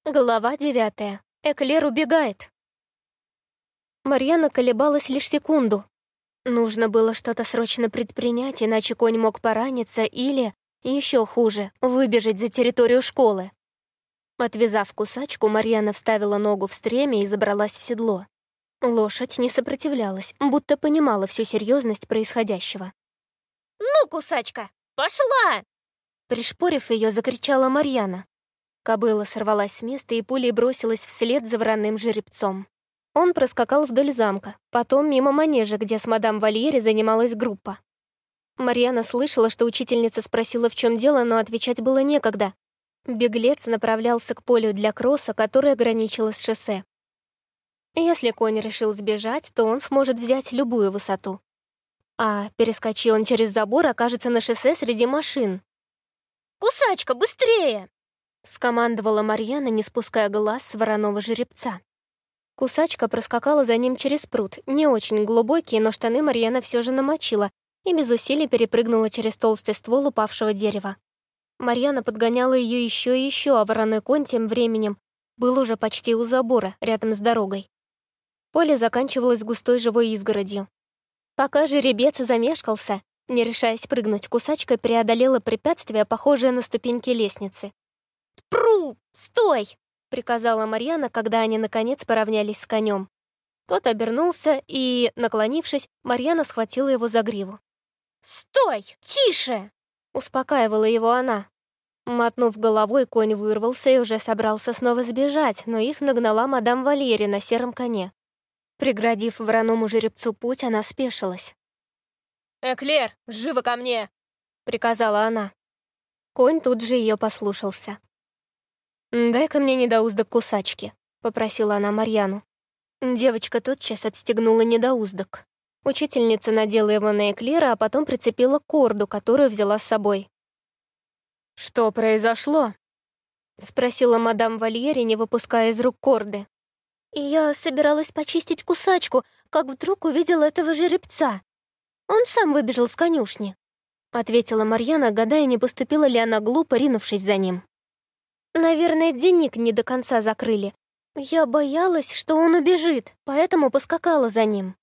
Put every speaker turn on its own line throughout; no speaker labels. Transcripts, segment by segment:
Глава 9. Эклер убегает. Марьяна колебалась лишь секунду. Нужно было что-то срочно предпринять, иначе конь мог пораниться или, еще хуже, выбежать за территорию школы. Отвязав кусачку, Марьяна вставила ногу в стремя и забралась в седло. Лошадь не сопротивлялась, будто понимала всю серьезность происходящего.
«Ну, кусачка, пошла!»
Пришпорив ее, закричала Марьяна. Кобыла сорвалась с места и пулей бросилась вслед за вороным жеребцом. Он проскакал вдоль замка, потом мимо манежа, где с мадам Вальери занималась группа. Марьяна слышала, что учительница спросила, в чем дело, но отвечать было некогда. Беглец направлялся к полю для кросса, которое граничило с шоссе. Если конь решил сбежать, то он сможет взять любую высоту. А перескочи он через забор, окажется на шоссе среди машин.
«Кусачка, быстрее!»
— скомандовала Марьяна, не спуская глаз с вороного жеребца. Кусачка проскакала за ним через пруд, не очень глубокий, но штаны Марьяна все же намочила и без усилий перепрыгнула через толстый ствол упавшего дерева. Марьяна подгоняла ее еще и еще, а вороной конь тем временем был уже почти у забора, рядом с дорогой. Поле заканчивалось густой живой изгородью. Пока жеребец замешкался, не решаясь прыгнуть, кусачка преодолела препятствие, похожее на ступеньки лестницы.
«Пру! Стой!»
— приказала Марьяна, когда они, наконец, поравнялись с конем. Тот обернулся и, наклонившись, Марьяна схватила его за гриву.
«Стой! Тише!»
— успокаивала его она. Мотнув головой, конь вырвался и уже собрался снова сбежать, но их нагнала мадам Вальери на сером коне. Преградив вороному жеребцу путь, она спешилась.
«Эклер, живо ко мне!»
— приказала она. Конь тут же ее послушался. «Дай-ка мне недоуздок кусачки», — попросила она Марьяну. Девочка тотчас отстегнула недоуздок. Учительница надела его на Эклера, а потом прицепила корду, которую взяла с собой. «Что произошло?» — спросила мадам Вальери, не выпуская из рук корды.
«Я собиралась почистить кусачку, как вдруг увидела этого жеребца. Он сам выбежал с конюшни»,
— ответила Марьяна, гадая, не поступила ли она глупо, ринувшись за ним.
«Наверное, денник не до конца закрыли. Я боялась, что он убежит, поэтому поскакала за ним».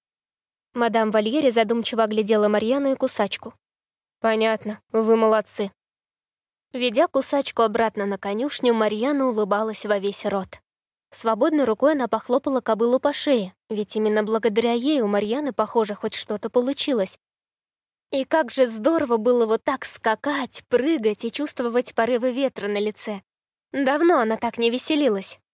Мадам Вальери задумчиво оглядела Марьяну и кусачку. «Понятно, вы молодцы». Ведя кусачку обратно на конюшню, Марьяна улыбалась во весь рот. Свободной рукой она похлопала кобылу по шее, ведь именно благодаря ей у Марьяны, похоже, хоть что-то получилось. И как же здорово было вот так скакать, прыгать и чувствовать порывы ветра на лице. Давно она так не веселилась.